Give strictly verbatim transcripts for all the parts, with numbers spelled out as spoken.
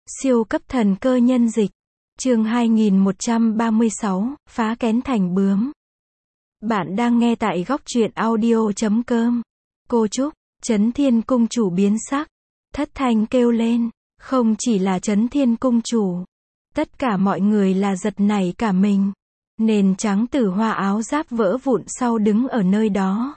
Siêu cấp thần cơ nhân dịch. Chương hai nghìn một trăm ba mươi sáu, phá kén thành bướm. Bạn đang nghe tại góc truyện audio chấm com. Cô Trúc, Chấn Thiên cung chủ biến sắc, thất thanh kêu lên, không chỉ là Chấn Thiên cung chủ, tất cả mọi người là giật nảy cả mình. Nền trắng tử hoa áo giáp vỡ vụn sau đứng ở nơi đó.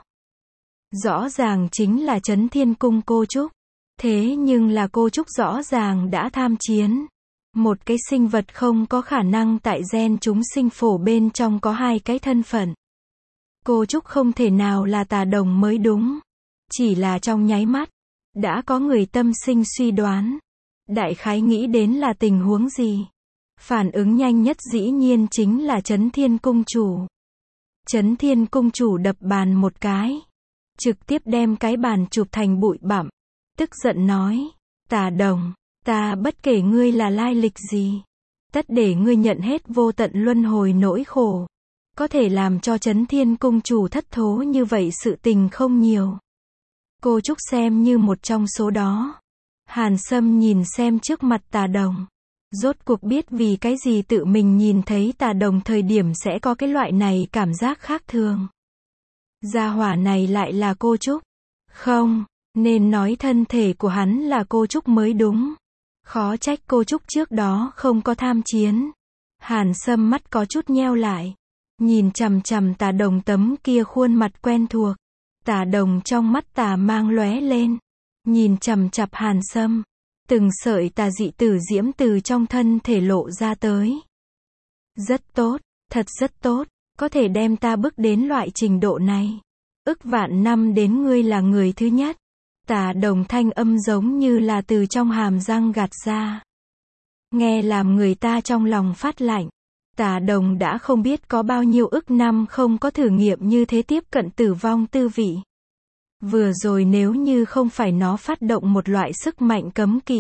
Rõ ràng chính là Chấn Thiên cung cô Trúc. Thế nhưng là cô Trúc rõ ràng đã tham chiến. Một cái sinh vật không có khả năng tại gen chúng sinh phổ bên trong có hai cái thân phận. Cô Trúc không thể nào là Tà Đồng mới đúng. Chỉ là trong nháy mắt, đã có người tâm sinh suy đoán. Đại khái nghĩ đến là tình huống gì. Phản ứng nhanh nhất dĩ nhiên chính là Chấn Thiên cung chủ. Chấn Thiên cung chủ đập bàn một cái. Trực tiếp đem cái bàn chụp thành bụi bặm. Tức giận nói, Tà Đồng, ta bất kể ngươi là lai lịch gì, tất để ngươi nhận hết vô tận luân hồi nỗi khổ. Có thể làm cho Chấn Thiên cung chủ thất thố như vậy sự tình không nhiều. Cô Trúc xem như một trong số đó. Hàn Sâm nhìn xem trước mặt Tà Đồng. Rốt cuộc biết vì cái gì tự mình nhìn thấy Tà Đồng thời điểm sẽ có cái loại này cảm giác khác thường. Gia hỏa này lại là cô Trúc. Không, nên nói thân thể của hắn là cô Trúc mới đúng. Khó trách cô Trúc trước đó không có tham chiến. Hàn Sâm mắt có chút nheo lại. Nhìn chằm chằm Tà Đồng tấm kia khuôn mặt quen thuộc. Tà Đồng trong mắt tà mang lóe lên. Nhìn chằm chằm Hàn Sâm. Từng sợi tà dị tử diễm từ trong thân thể lộ ra tới. Rất tốt, thật rất tốt. Có thể đem ta bước đến loại trình độ này. Ức vạn năm đến ngươi là người thứ nhất. Tà Đồng thanh âm giống như là từ trong hàm răng gạt ra. Nghe làm người ta trong lòng phát lạnh. Tà Đồng đã không biết có bao nhiêu ức năm không có thử nghiệm như thế tiếp cận tử vong tư vị. Vừa rồi nếu như không phải nó phát động một loại sức mạnh cấm kỵ,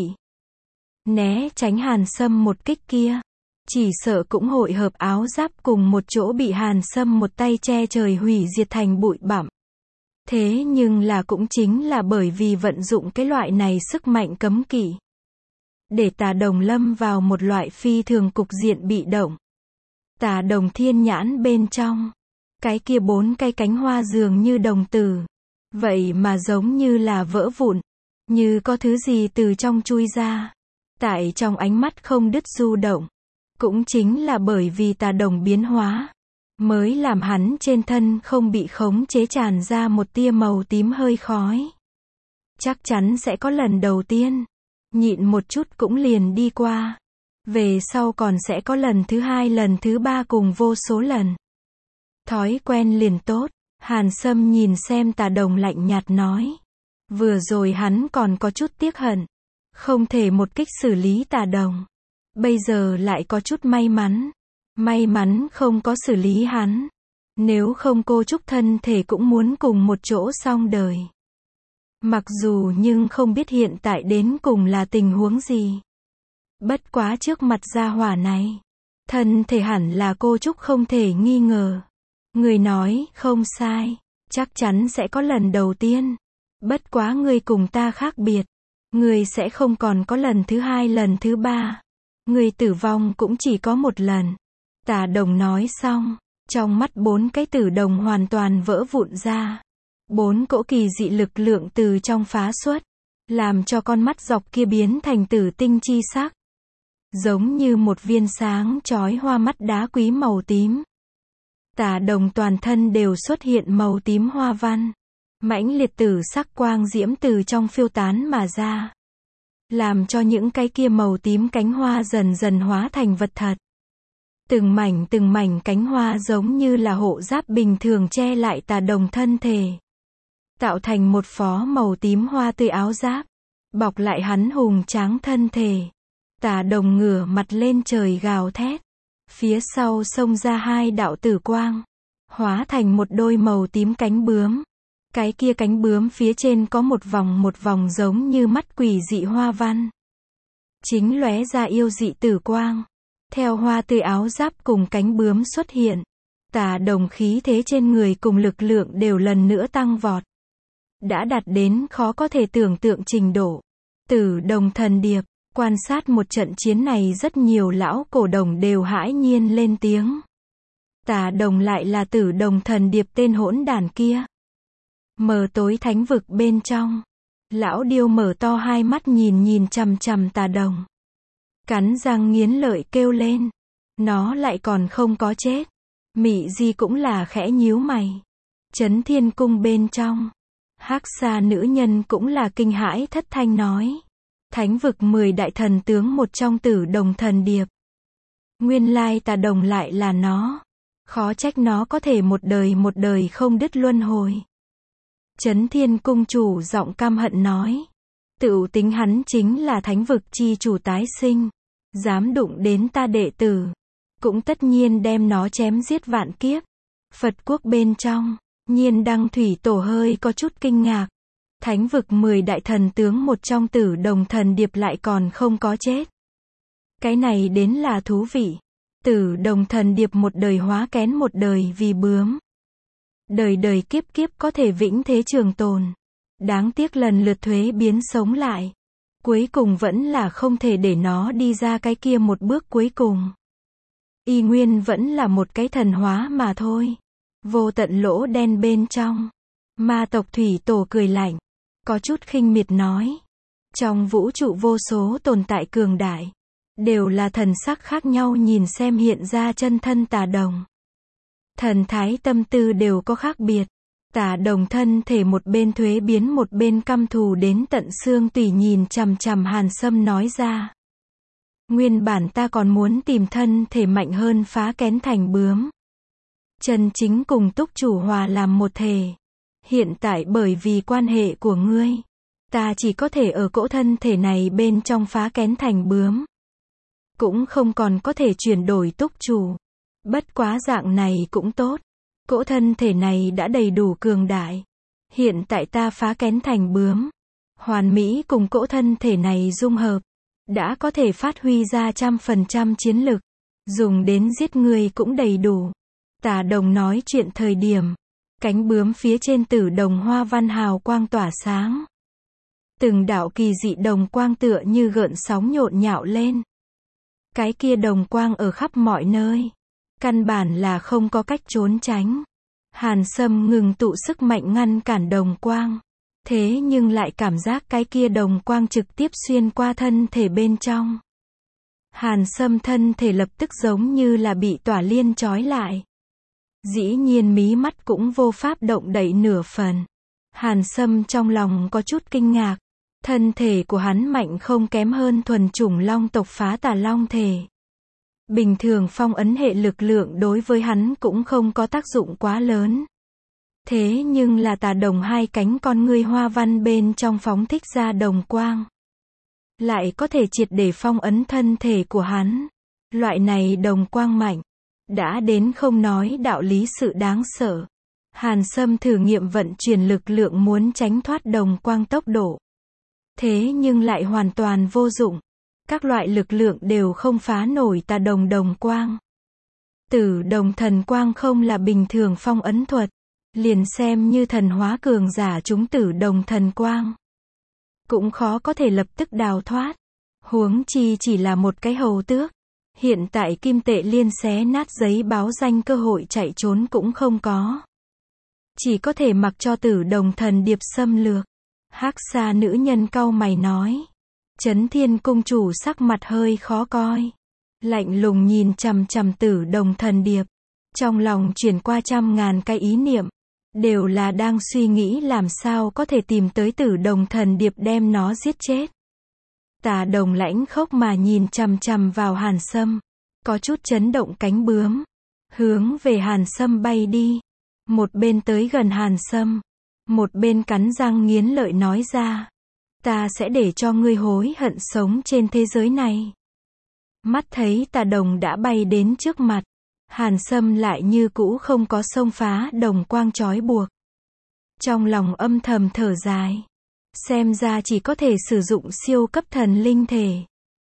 né tránh Hàn Sâm một kích kia, chỉ sợ cũng hội hợp áo giáp cùng một chỗ bị Hàn Sâm một tay che trời hủy diệt thành bụi bặm. Thế nhưng là cũng chính là bởi vì vận dụng cái loại này sức mạnh cấm kỵ, để Tà Đồng lâm vào một loại phi thường cục diện bị động. Tà Đồng thiên nhãn bên trong, cái kia bốn cây cánh hoa dường như đồng tử, vậy mà giống như là vỡ vụn, như có thứ gì từ trong chui ra. Tại trong ánh mắt không đứt du động, cũng chính là bởi vì Tà Đồng biến hóa, mới làm hắn trên thân không bị khống chế tràn ra một tia màu tím hơi khói. Chắc chắn sẽ có lần đầu tiên, nhịn một chút cũng liền đi qua. Về sau còn sẽ có lần thứ hai, lần thứ ba cùng vô số lần. Thói quen liền tốt. Hàn Sâm nhìn xem Tà Đồng lạnh nhạt nói. Vừa rồi hắn còn có chút tiếc hận, không thể một kích xử lý Tà Đồng. Bây giờ lại có chút may mắn. May mắn không có xử lý hắn. Nếu không cô Trúc thân thể cũng muốn cùng một chỗ xong đời. Mặc dù nhưng không biết hiện tại đến cùng là tình huống gì. Bất quá trước mặt gia hỏa này, thân thể hẳn là cô Trúc không thể nghi ngờ. Người nói không sai, chắc chắn sẽ có lần đầu tiên. Bất quá người cùng ta khác biệt. Người sẽ không còn có lần thứ hai, lần thứ ba. Người tử vong cũng chỉ có một lần. Tà Đồng nói xong, trong mắt bốn cái tử đồng hoàn toàn vỡ vụn ra. Bốn cỗ kỳ dị lực lượng từ trong phá xuất, làm cho con mắt dọc kia biến thành tử tinh chi sắc. Giống như một viên sáng chói hoa mắt đá quý màu tím. Tà Đồng toàn thân đều xuất hiện màu tím hoa văn. Mãnh liệt tử sắc quang diễm từ trong phiêu tán mà ra. Làm cho những cái kia màu tím cánh hoa dần dần hóa thành vật thật. Từng mảnh từng mảnh cánh hoa giống như là hộ giáp bình thường che lại Tà Đồng thân thể. Tạo thành một phó màu tím hoa tươi áo giáp. Bọc lại hắn hùng tráng thân thể. Tà Đồng ngửa mặt lên trời gào thét. Phía sau xông ra hai đạo tử quang. Hóa thành một đôi màu tím cánh bướm. Cái kia cánh bướm phía trên có một vòng một vòng giống như mắt quỷ dị hoa văn. Chính lóe ra yêu dị tử quang. Theo hoa tươi áo giáp cùng cánh bướm xuất hiện. Tà Đồng khí thế trên người cùng lực lượng đều lần nữa tăng vọt. Đã đạt đến khó có thể tưởng tượng trình độ. Tử đồng thần điệp. Quan sát một trận chiến này rất nhiều lão cổ đồng đều hãi nhiên lên tiếng. Tà Đồng lại là Tử Đồng Thần Điệp tên hỗn đản kia. Mờ tối thánh vực bên trong. Lão điêu mở to hai mắt nhìn nhìn chằm chằm Tà Đồng. Cắn răng nghiến lợi kêu lên. Nó lại còn không có chết. Mị Di cũng là khẽ nhíu mày. Chấn Thiên Cung bên trong. Hắc Sa nữ nhân cũng là kinh hãi thất thanh nói. Thánh vực mười đại thần tướng một trong Tử Đồng Thần Điệp. Nguyên lai Tà Đồng lại là nó. Khó trách nó có thể một đời một đời không đứt luân hồi. Chấn Thiên Cung chủ giọng căm hận nói. Tựu tính hắn chính là thánh vực chi chủ tái sinh. Dám đụng đến ta đệ tử. Cũng tất nhiên đem nó chém giết vạn kiếp. Phật quốc bên trong. Nhiên Đăng Thủy Tổ hơi có chút kinh ngạc. Thánh vực mười đại thần tướng một trong Tử Đồng Thần Điệp lại còn không có chết. Cái này đến là thú vị. Tử Đồng Thần Điệp một đời hóa kén một đời vì bướm. Đời đời kiếp kiếp có thể vĩnh thế trường tồn. Đáng tiếc lần lượt thuế biến sống lại. Cuối cùng vẫn là không thể để nó đi ra cái kia một bước cuối cùng. Y nguyên vẫn là một cái thần hóa mà thôi. Vô tận lỗ đen bên trong. Ma tộc Thủy Tổ cười lạnh. Có chút khinh miệt nói. Trong vũ trụ vô số tồn tại cường đại. Đều là thần sắc khác nhau nhìn xem hiện ra chân thân Tà Đồng. Thần thái tâm tư đều có khác biệt. Tà Đồng thân thể một bên thuế biến một bên căm thù đến tận xương tùy nhìn chằm chằm Hàn Sâm nói ra. Nguyên bản ta còn muốn tìm thân thể mạnh hơn phá kén thành bướm. Chân chính cùng túc chủ hòa làm một thể. Hiện tại bởi vì quan hệ của ngươi. Ta chỉ có thể ở cỗ thân thể này bên trong phá kén thành bướm. Cũng không còn có thể chuyển đổi túc chủ. Bất quá dạng này cũng tốt. Cỗ thân thể này đã đầy đủ cường đại. Hiện tại ta phá kén thành bướm. Hoàn mỹ cùng cỗ thân thể này dung hợp. Đã có thể phát huy ra trăm phần trăm chiến lực. Dùng đến giết người cũng đầy đủ. Tà Đồng nói chuyện thời điểm. Cánh bướm phía trên Tử Đồng hoa văn hào quang tỏa sáng. Từng đạo kỳ dị đồng quang tựa như gợn sóng nhộn nhạo lên. Cái kia đồng quang ở khắp mọi nơi. Căn bản là không có cách trốn tránh. Hàn Sâm ngừng tụ sức mạnh ngăn cản đồng quang. Thế nhưng lại cảm giác cái kia đồng quang trực tiếp xuyên qua thân thể bên trong. Hàn Sâm thân thể lập tức giống như là bị tỏa liên trói lại. Dĩ nhiên mí mắt cũng vô pháp động đậy nửa phần. Hàn Sâm trong lòng có chút kinh ngạc. Thân thể của hắn mạnh không kém hơn thuần chủng long tộc phá tà long thể. Bình thường phong ấn hệ lực lượng đối với hắn cũng không có tác dụng quá lớn. Thế nhưng là Tà Đồng hai cánh con ngươi hoa văn bên trong phóng thích ra đồng quang. Lại có thể triệt để phong ấn thân thể của hắn. Loại này đồng quang mạnh. Đã đến không nói đạo lý sự đáng sợ. Hàn Sâm thử nghiệm vận chuyển lực lượng muốn tránh thoát đồng quang tốc độ. Thế nhưng lại hoàn toàn vô dụng. Các loại lực lượng đều không phá nổi Tà Đồng đồng quang. Tử Đồng thần quang không là bình thường phong ấn thuật. Liền xem như thần hóa cường giả chúng Tử Đồng thần quang. Cũng khó có thể lập tức đào thoát. Huống chi chỉ là một cái hầu tước. Hiện tại Kim Tệ Liên xé nát giấy báo danh cơ hội chạy trốn cũng không có. Chỉ có thể mặc cho Tử Đồng thần điệp xâm lược. Hắc Sa nữ nhân cau mày nói. Chấn Thiên cung chủ sắc mặt hơi khó coi. Lạnh lùng nhìn chằm chằm Tử Đồng thần điệp. Trong lòng chuyển qua trăm ngàn cái ý niệm. Đều là đang suy nghĩ làm sao có thể tìm tới Tử Đồng thần điệp đem nó giết chết. Tà Đồng lãnh khốc mà nhìn chằm chằm vào Hàn Sâm. Có chút chấn động cánh bướm. Hướng về Hàn Sâm bay đi. Một bên tới gần Hàn Sâm. Một bên cắn răng nghiến lợi nói ra. Ta sẽ để cho ngươi hối hận sống trên thế giới này. Mắt thấy Tà Đồng đã bay đến trước mặt. Hàn Sâm lại như cũ không có xông phá đồng quang trói buộc. Trong lòng âm thầm thở dài. Xem ra chỉ có thể sử dụng siêu cấp thần linh thể.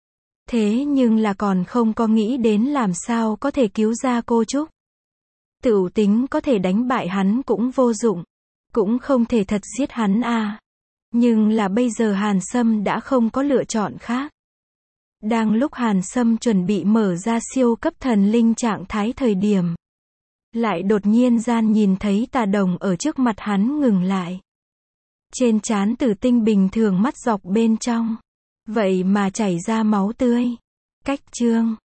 Thế nhưng là còn không có nghĩ đến làm sao có thể cứu ra cô Trúc. Tựu tính có thể đánh bại hắn cũng vô dụng. Cũng không thể thật giết hắn à. Nhưng là bây giờ Hàn Sâm đã không có lựa chọn khác. Đang lúc Hàn Sâm chuẩn bị mở ra siêu cấp thần linh trạng thái thời điểm, lại đột nhiên gian nhìn thấy Tà Đồng ở trước mặt hắn ngừng lại. Trên trán Tử Tinh bình thường mắt dọc bên trong, vậy mà chảy ra máu tươi. Cách chương